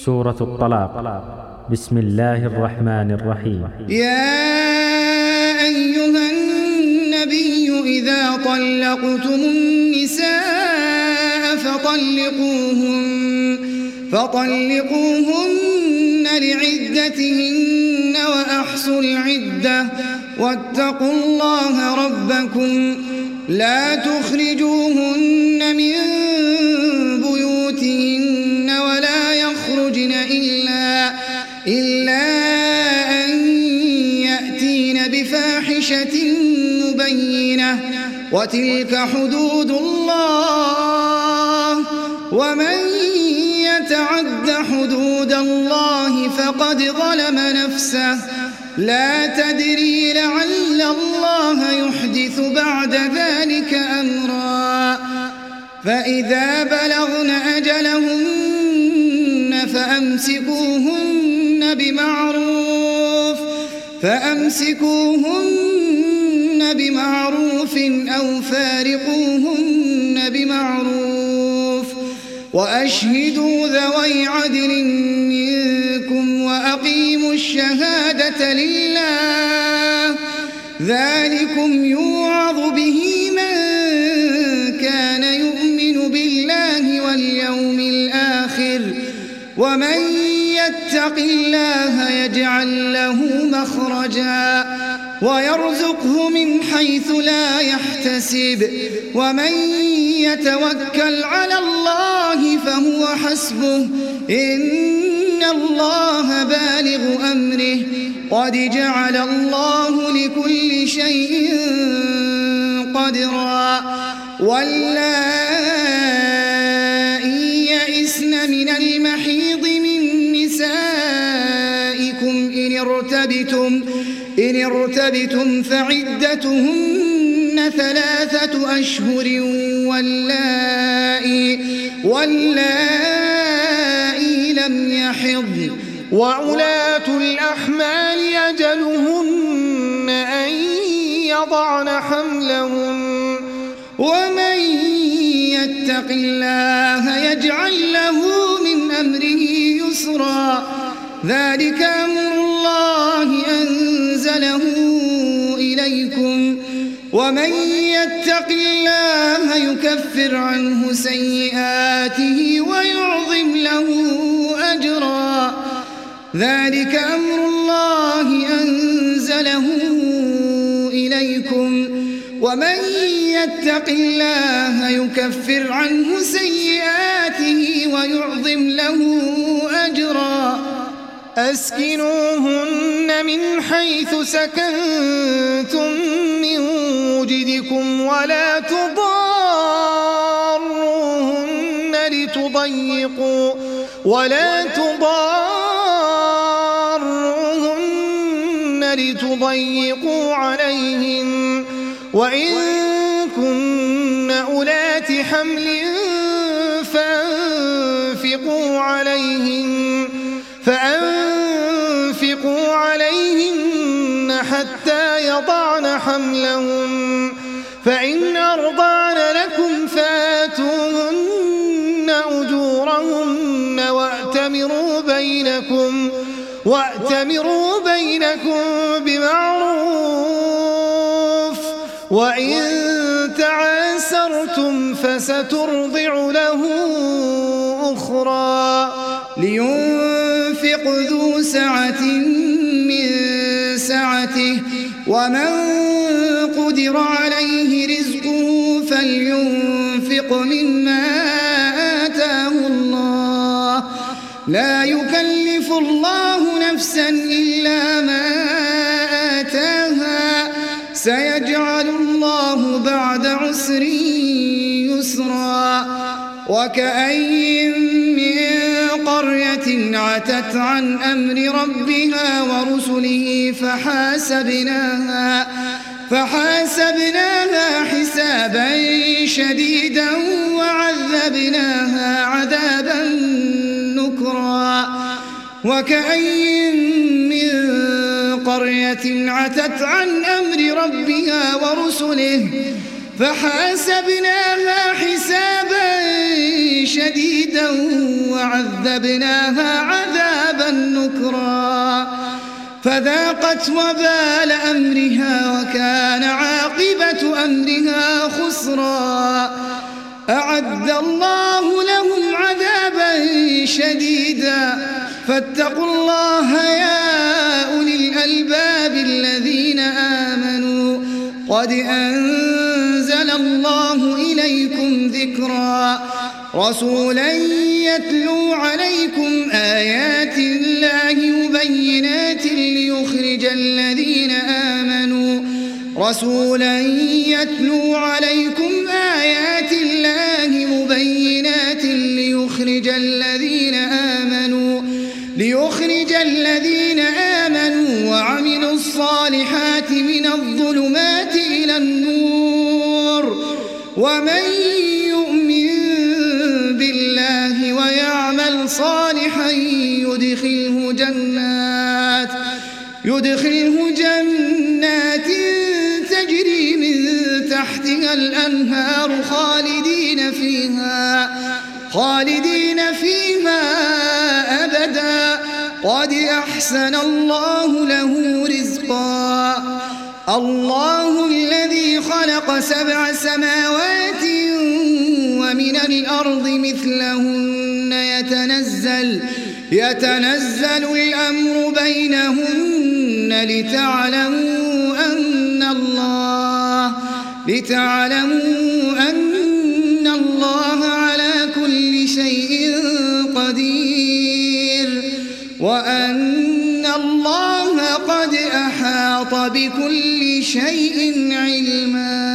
سورة الطلاق. بسم الله الرحمن الرحيم. يا أيها النبي إذا طلقتم النساء فطلقوهن لعدتهن وأحصوا العدة واتقوا الله ربكم لا تخرجوهن من بيوتهن ولا يخرجن إلا أن يأتين بفاحشة مبينة وتلك حدود الله ومن يتعد حدود الله فقد ظلم نفسه لا تدري لعل الله يحدث بعد ذلك أمرا فإذا بلغن أجلهن فأمسكوهن بمعروف أو فارقوهن بمعروف وأشهدوا ذوي عدل منكم وأقيموا الشهادة لله ذلكم يوعظ به من كان يؤمن بالله واليوم الآخر ومن يتق الله يجعل له مخرجا ويرزقه من حيث لا يحتسب ومن يتوكل على الله فهو حسبه إن الله بالغ أمره قد جعل الله لكل شيء قدرا واللائي يئسن من المحيض من نسائكم إن ارتبتم فعدتهن 3 أشهر واللائي لم يحضن وأولاة الأحمال أجلهن أن يضعن حملهن ومن يتق الله يجعل له من أمره يسرا ذلك أمر الله أنزله إليكم ومن يتق الله يكفر عنه سيئاته ويعظم له أجرا ذلك أمر الله أنزله إليكم ومن يتق الله يكفر عنه سيئاته ويعظم له أجرا أسكنوهن من حيث سكنتم من وجدكم ولا تضاروهن لتضيقوا عليهن وإن كن أولات حمل فأنفقوا عليهن حتى يضعن حملهن فإن أرضعن لكم فآتوهن أجورهن وأتمروا بينكم بمعروف وإن تعاسرتم فسترضع له أخرى لينفق ذو سعة من سعته ومن قدر عليه رزقه فلينفق مما آتاه الله لا يكلف الله نفسا إلا ما آتاها سيجعل الله بعد عسر يسرا وكأين من قرية عتت عن أمر ربها ورسله فحاسبناها حسابا شديدا وعذبناها عذابا نكرا وكأين من قرية عتت عن أمر ربها ورسله فحاسبناها حسابا شديدا وعذبناها عذابا نكرا فذاقت وبال أمرها وكان عاقبة أمرها خسرا أعد الله لهم عذابا شديدا فاتقوا الله يا أولي الألباب الذين آمنوا قد أنزل الله إليكم ذكرا رسولا يتلو عليكم آيات الله مبينات ليخرج الذين آمنوا وعملوا الصالحات من الظلمات إلى النور ومن يؤمن بالله ويعمل صالحا يدخله جنات تجري من تحتها الأنهار خالدين فيها أبدا قد أحسن الله له رزقا الله الذي خلق 7 سماوات ومن الأرض مثلهن يتنزل الأمر بينهن لتعلموا أن الله على كل شيء قدير وأن الله قد أحاط بكل شيء علما.